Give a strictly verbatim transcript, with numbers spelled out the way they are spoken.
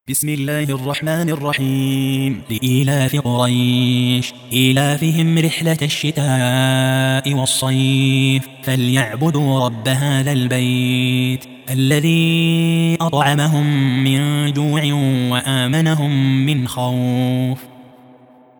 بسم الله الرحمن الرحيم. لإيلاف قريش إيلافهم رحلة الشتاء والصيف فليعبدوا رب هذا البيت الذي أطعمهم من جوع وآمنهم من خوف.